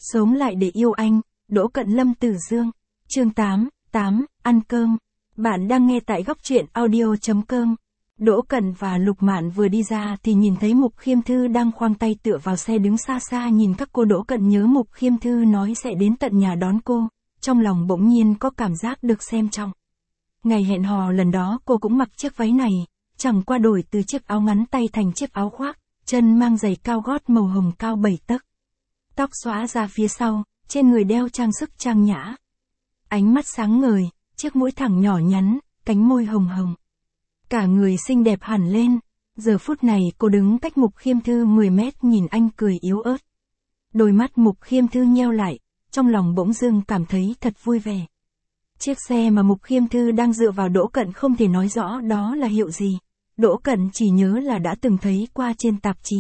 Sống lại để yêu anh, Đỗ Cận Lâm Tử Dương. Chương 8, ăn cơm. Bạn đang nghe tại góc truyện audio.com. Đỗ Cận và Lục Mạn vừa đi ra thì nhìn thấy Mục Khiêm Thư đang khoang tay tựa vào xe đứng xa xa nhìn các cô. Đỗ Cận nhớ Mục Khiêm Thư nói sẽ đến tận nhà đón cô, trong lòng bỗng nhiên có cảm giác được xem trọng. Ngày hẹn hò lần đó cô cũng mặc chiếc váy này, chẳng qua đổi từ chiếc áo ngắn tay thành chiếc áo khoác, chân mang giày cao gót màu hồng cao 7 tấc. Tóc xõa ra phía sau, trên người đeo trang sức trang nhã. Ánh mắt sáng ngời, chiếc mũi thẳng nhỏ nhắn, cánh môi hồng hồng. Cả người xinh đẹp hẳn lên. Giờ phút này cô đứng cách Mục Khiêm Thư 10 mét nhìn anh cười yếu ớt. Đôi mắt Mục Khiêm Thư nheo lại, trong lòng bỗng dưng cảm thấy thật vui vẻ. Chiếc xe mà Mục Khiêm Thư đang dựa vào Đỗ Cận không thể nói rõ đó là hiệu gì. Đỗ Cận chỉ nhớ là đã từng thấy qua trên tạp chí.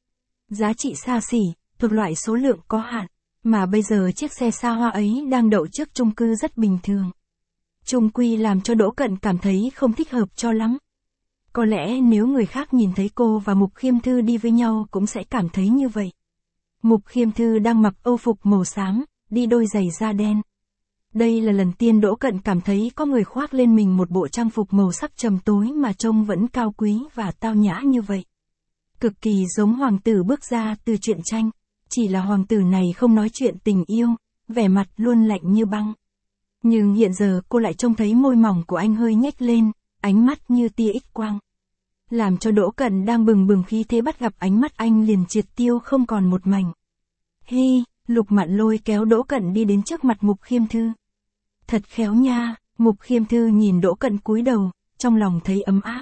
Giá trị xa xỉ, thuộc loại số lượng có hạn, mà bây giờ chiếc xe xa hoa ấy đang đậu trước chung cư rất bình thường. Chung quy làm cho Đỗ Cận cảm thấy không thích hợp cho lắm. Có lẽ nếu người khác nhìn thấy cô và Mục Khiêm Thư đi với nhau cũng sẽ cảm thấy như vậy. Mục Khiêm Thư đang mặc âu phục màu xám, đi đôi giày da đen. Đây là lần tiên Đỗ Cận cảm thấy có người khoác lên mình một bộ trang phục màu sắc trầm tối mà trông vẫn cao quý và tao nhã như vậy. Cực kỳ giống hoàng tử bước ra từ truyện tranh, chỉ là hoàng tử này không nói chuyện tình yêu, vẻ mặt luôn lạnh như băng. Nhưng hiện giờ cô lại trông thấy môi mỏng của anh hơi nhếch lên, ánh mắt như tia X quang. Làm cho Đỗ Cận đang bừng bừng khí thế bắt gặp ánh mắt anh liền triệt tiêu không còn một mảnh. Hi, Lục Mạn lôi kéo Đỗ Cận đi đến trước mặt Mục Khiêm Thư. Thật khéo nha, Mục Khiêm Thư nhìn Đỗ Cận cúi đầu, trong lòng thấy ấm áp.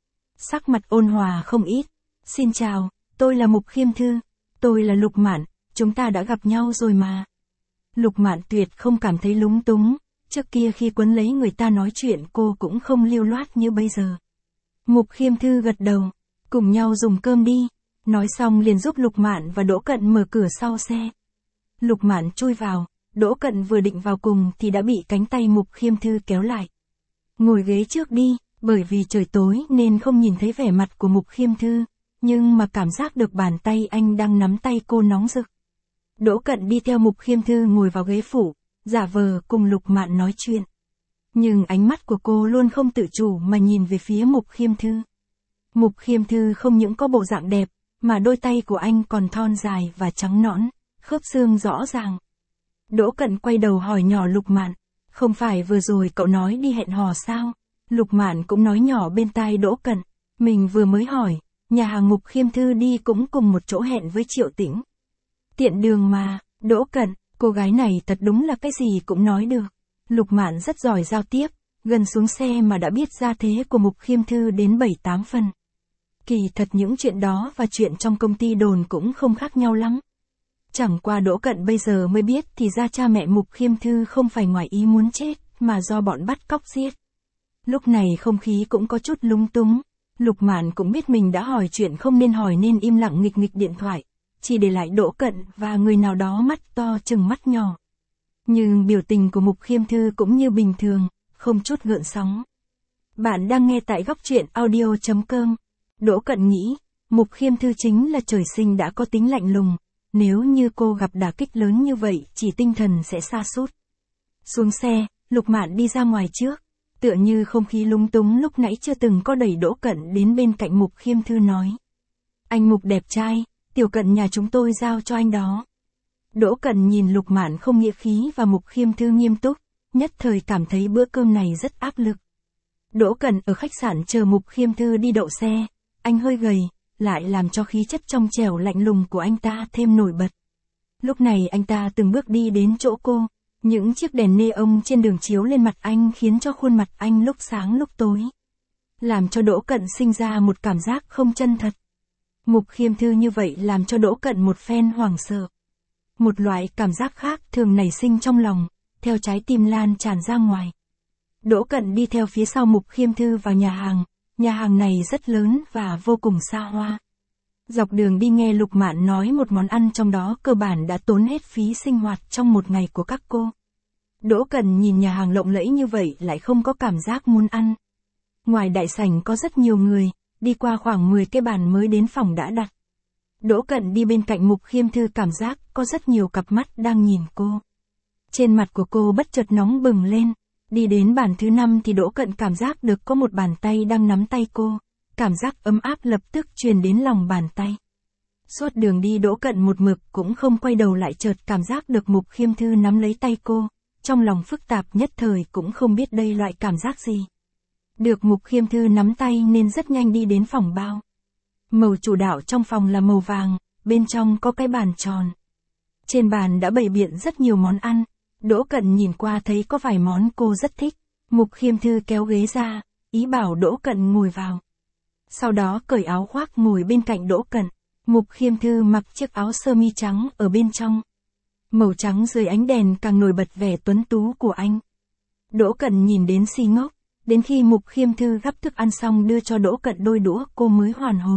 Sắc mặt ôn hòa không ít. Xin chào, tôi là Mục Khiêm Thư, tôi là Lục Mạn, chúng ta đã gặp nhau rồi mà. Lục Mạn tuyệt không cảm thấy lúng túng, trước kia khi quấn lấy người ta nói chuyện cô cũng không lưu loát như bây giờ. Mục Khiêm Thư gật đầu, cùng nhau dùng cơm đi, nói xong liền giúp Lục Mạn và Đỗ Cận mở cửa sau xe. Lục Mạn chui vào, Đỗ Cận vừa định vào cùng thì đã bị cánh tay Mục Khiêm Thư kéo lại. Ngồi ghế trước đi, bởi vì trời tối nên không nhìn thấy vẻ mặt của Mục Khiêm Thư, nhưng mà cảm giác được bàn tay anh đang nắm tay cô nóng rực. Đỗ Cận đi theo Mục Khiêm Thư ngồi vào ghế phụ, giả vờ cùng Lục Mạn nói chuyện. Nhưng ánh mắt của cô luôn không tự chủ mà nhìn về phía Mục Khiêm Thư. Mục Khiêm Thư không những có bộ dạng đẹp, mà đôi tay của anh còn thon dài và trắng nõn, khớp xương rõ ràng. Đỗ Cận quay đầu hỏi nhỏ Lục Mạn, không phải vừa rồi cậu nói đi hẹn hò sao? Lục Mạn cũng nói nhỏ bên tai Đỗ Cận, mình vừa mới hỏi, nhà hàng Mục Khiêm Thư đi cũng cùng một chỗ hẹn với Triệu Tĩnh. Tiện đường mà, Đỗ Cận, cô gái này thật đúng là cái gì cũng nói được. Lục Mạn rất giỏi giao tiếp, gần xuống xe mà đã biết ra thế của Mục Khiêm Thư đến 7-8 phần. Kỳ thật những chuyện đó và chuyện trong công ty đồn cũng không khác nhau lắm. Chẳng qua Đỗ Cận bây giờ mới biết thì ra cha mẹ Mục Khiêm Thư không phải ngoài ý muốn chết, mà do bọn bắt cóc giết. Lúc này không khí cũng có chút lung túng. Lục Mạn cũng biết mình đã hỏi chuyện không nên hỏi nên im lặng nghịch nghịch điện thoại, chỉ để lại Đỗ Cận và người nào đó mắt to chừng mắt nhỏ. Nhưng biểu tình của Mục Khiêm Thư cũng như bình thường, không chút gợn sóng. Bạn đang nghe tại góc truyện audio.com. Đỗ Cận nghĩ, Mục Khiêm Thư chính là trời sinh đã có tính lạnh lùng, nếu như cô gặp đả kích lớn như vậy chỉ tinh thần sẽ sa sút. Xuống xe, Lục Mạn đi ra ngoài trước, tựa như không khí lung túng lúc nãy chưa từng có đẩy Đỗ Cận đến bên cạnh Mục Khiêm Thư nói. Anh Mục đẹp trai, Tiểu Cận nhà chúng tôi giao cho anh đó. Đỗ Cận nhìn Lục Mạn không nghĩa khí và Mục Khiêm Thư nghiêm túc, nhất thời cảm thấy bữa cơm này rất áp lực. Đỗ Cận ở khách sạn chờ Mục Khiêm Thư đi đậu xe, anh hơi gầy, lại làm cho khí chất trong trẻo lạnh lùng của anh ta thêm nổi bật. Lúc này anh ta từng bước đi đến chỗ cô, những chiếc đèn neon trên đường chiếu lên mặt anh khiến cho khuôn mặt anh lúc sáng lúc tối. Làm cho Đỗ Cận sinh ra một cảm giác không chân thật. Mục Khiêm Thư như vậy làm cho Đỗ Cận một phen hoảng sợ. Một loại cảm giác khác thường nảy sinh trong lòng, theo trái tim lan tràn ra ngoài. Đỗ Cận đi theo phía sau Mục Khiêm Thư vào nhà hàng này rất lớn và vô cùng xa hoa. Dọc đường đi nghe Lục Mạn nói một món ăn trong đó cơ bản đã tốn hết phí sinh hoạt trong một ngày của các cô. Đỗ Cận nhìn nhà hàng lộng lẫy như vậy lại không có cảm giác muốn ăn. Ngoài đại sảnh có rất nhiều người, đi qua khoảng 10 cái bàn mới đến phòng đã đặt. Đỗ Cận đi bên cạnh Mục Khiêm Thư cảm giác có rất nhiều cặp mắt đang nhìn cô. Trên mặt của cô bất chợt nóng bừng lên. Đi đến bàn thứ 5 thì Đỗ Cận cảm giác được có một bàn tay đang nắm tay cô. Cảm giác ấm áp lập tức truyền đến lòng bàn tay. Suốt đường đi Đỗ Cận một mực cũng không quay đầu lại, chợt cảm giác được Mục Khiêm Thư nắm lấy tay cô. Trong lòng phức tạp nhất thời cũng không biết đây loại cảm giác gì. Được Mục Khiêm Thư nắm tay nên rất nhanh đi đến phòng bao. Màu chủ đạo trong phòng là màu vàng, bên trong có cái bàn tròn. Trên bàn đã bày biện rất nhiều món ăn. Đỗ Cận nhìn qua thấy có vài món cô rất thích. Mục Khiêm Thư kéo ghế ra, ý bảo Đỗ Cận ngồi vào. Sau đó cởi áo khoác ngồi bên cạnh Đỗ Cận. Mục Khiêm Thư mặc chiếc áo sơ mi trắng ở bên trong. Màu trắng dưới ánh đèn càng nổi bật vẻ tuấn tú của anh. Đỗ Cận nhìn đến si ngốc, đến khi Mục Khiêm Thư gắp thức ăn xong đưa cho Đỗ Cận đôi đũa cô mới hoàn hồn.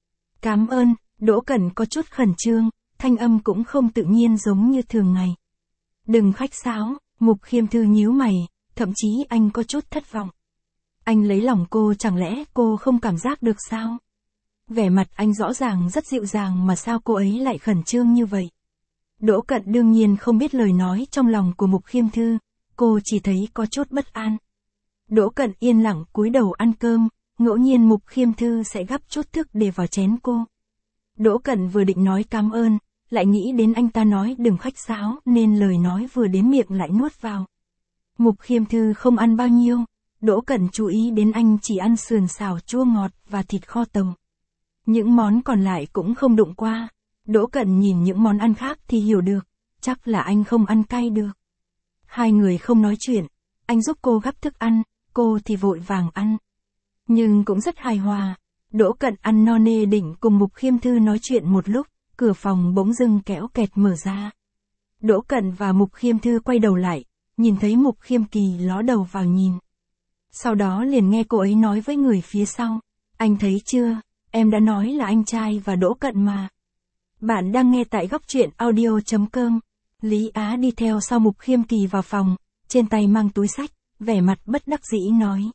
Cảm ơn, Đỗ Cận có chút khẩn trương, thanh âm cũng không tự nhiên giống như thường ngày. Đừng khách sáo, Mục Khiêm Thư nhíu mày, thậm chí anh có chút thất vọng. Anh lấy lòng cô, chẳng lẽ cô không cảm giác được sao? Vẻ mặt anh rõ ràng rất dịu dàng mà sao cô ấy lại khẩn trương như vậy? Đỗ Cận đương nhiên không biết lời nói trong lòng của Mục Khiêm Thư, cô chỉ thấy có chút bất an. Đỗ Cận yên lặng cúi đầu ăn cơm, ngẫu nhiên Mục Khiêm Thư sẽ gắp chút thức để vào chén cô. Đỗ Cận vừa định nói cảm ơn, lại nghĩ đến anh ta nói đừng khách sáo nên lời nói vừa đến miệng lại nuốt vào. Mục Khiêm Thư không ăn bao nhiêu, Đỗ Cận chú ý đến anh chỉ ăn sườn xào chua ngọt và thịt kho tàu. Những món còn lại cũng không đụng qua. Đỗ Cận nhìn những món ăn khác thì hiểu được, chắc là anh không ăn cay được. Hai người không nói chuyện, anh giúp cô gắp thức ăn, cô thì vội vàng ăn. Nhưng cũng rất hài hòa. Đỗ Cận ăn no nê định cùng Mục Khiêm Thư nói chuyện một lúc, cửa phòng bỗng dưng kéo kẹt mở ra. Đỗ Cận và Mục Khiêm Thư quay đầu lại, nhìn thấy Mục Khiêm Kỳ ló đầu vào nhìn. Sau đó liền nghe cô ấy nói với người phía sau, anh thấy chưa, em đã nói là anh trai và Đỗ Cận mà. Bạn đang nghe tại góc truyện audio.com. Lý Á đi theo sau Mục Khiêm Kỳ vào phòng, trên tay mang túi xách, vẻ mặt bất đắc dĩ nói.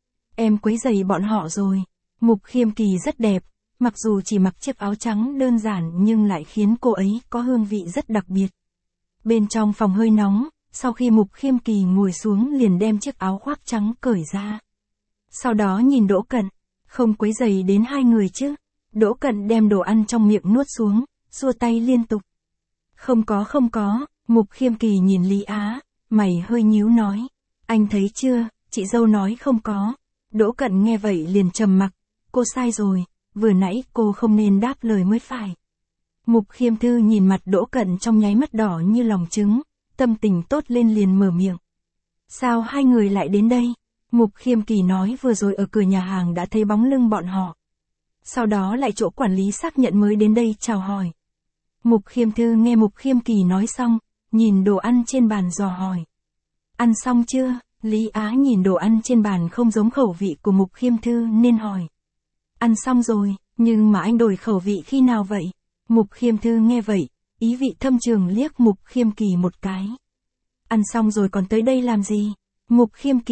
Em quấy rầy bọn họ rồi. Mục Khiêm Kỳ rất đẹp, mặc dù chỉ mặc chiếc áo trắng đơn giản nhưng lại khiến cô ấy có hương vị rất đặc biệt. Bên trong phòng hơi nóng, sau khi Mục Khiêm Kỳ ngồi xuống liền đem chiếc áo khoác trắng cởi ra. Sau đó nhìn Đỗ Cận, không quấy rầy đến hai người chứ. Đỗ Cận đem đồ ăn trong miệng nuốt xuống, xua tay liên tục. Không có, Mục Khiêm Kỳ nhìn Lý Á, mày hơi nhíu nói. Anh thấy chưa, chị dâu nói không có. Đỗ Cận nghe vậy liền trầm mặc, cô sai rồi, vừa nãy cô không nên đáp lời mới phải. Mục Khiêm Thư nhìn mặt Đỗ Cận trong nháy mắt đỏ như lòng trứng, tâm tình tốt lên liền mở miệng. Sao hai người lại đến đây? Mục Khiêm Kỳ nói vừa rồi ở cửa nhà hàng đã thấy bóng lưng bọn họ. Sau đó lại chỗ quản lý xác nhận mới đến đây chào hỏi. Mục Khiêm Thư nghe Mục Khiêm Kỳ nói xong, nhìn đồ ăn trên bàn dò hỏi. Ăn xong chưa? Lý Á nhìn đồ ăn trên bàn không giống khẩu vị của Mục Khiêm Thư nên hỏi. Ăn xong rồi, nhưng mà anh đổi khẩu vị khi nào vậy? Mục Khiêm Thư nghe vậy, ý vị thâm trường liếc Mục Khiêm Kỳ một cái. Ăn xong rồi còn tới đây làm gì? Mục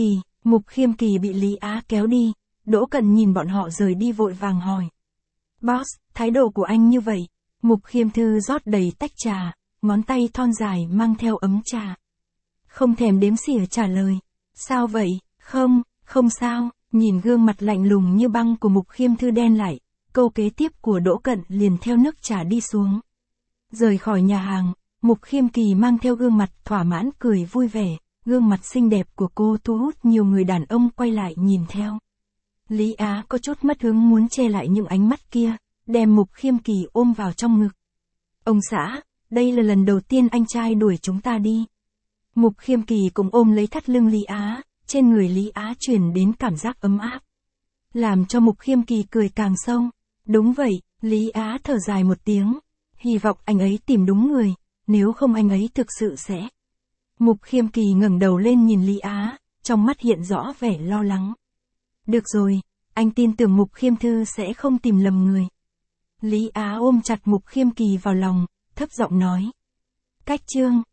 Khiêm Kỳ bị Lý Á kéo đi, Đỗ Cận nhìn bọn họ rời đi vội vàng hỏi. Boss, thái độ của anh như vậy. Mục Khiêm Thư rót đầy tách trà, ngón tay thon dài mang theo ấm trà. Không thèm đếm xỉa trả lời. Sao vậy? Không sao, nhìn gương mặt lạnh lùng như băng của Mục Khiêm Thư đen lại, câu kế tiếp của Đỗ Cận liền theo nước trà đi xuống. Rời khỏi nhà hàng, Mục Khiêm Kỳ mang theo gương mặt thỏa mãn cười vui vẻ, gương mặt xinh đẹp của cô thu hút nhiều người đàn ông quay lại nhìn theo. Lý Á có chút mất hứng muốn che lại những ánh mắt kia, đem Mục Khiêm Kỳ ôm vào trong ngực. Ông xã, đây là lần đầu tiên anh trai đuổi chúng ta đi. Mục Khiêm Kỳ cũng ôm lấy thắt lưng Lý Á, trên người Lý Á truyền đến cảm giác ấm áp. Làm cho Mục Khiêm Kỳ cười càng sâu. Đúng vậy, Lý Á thở dài một tiếng. Hy vọng anh ấy tìm đúng người, nếu không anh ấy thực sự sẽ. Mục Khiêm Kỳ ngẩng đầu lên nhìn Lý Á, trong mắt hiện rõ vẻ lo lắng. Được rồi, anh tin tưởng Mục Khiêm Thư sẽ không tìm lầm người. Lý Á ôm chặt Mục Khiêm Kỳ vào lòng, thấp giọng nói. Cách chương